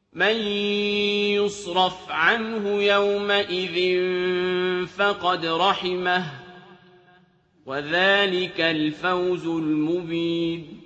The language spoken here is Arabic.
مَن يُصْرَفْ عَنْهُ يَوْمَئِذٍ فَقَدْ رَحِمَهُ ۚ وَذَٰلِكَ الْفَوْزُ الْمُبِينُ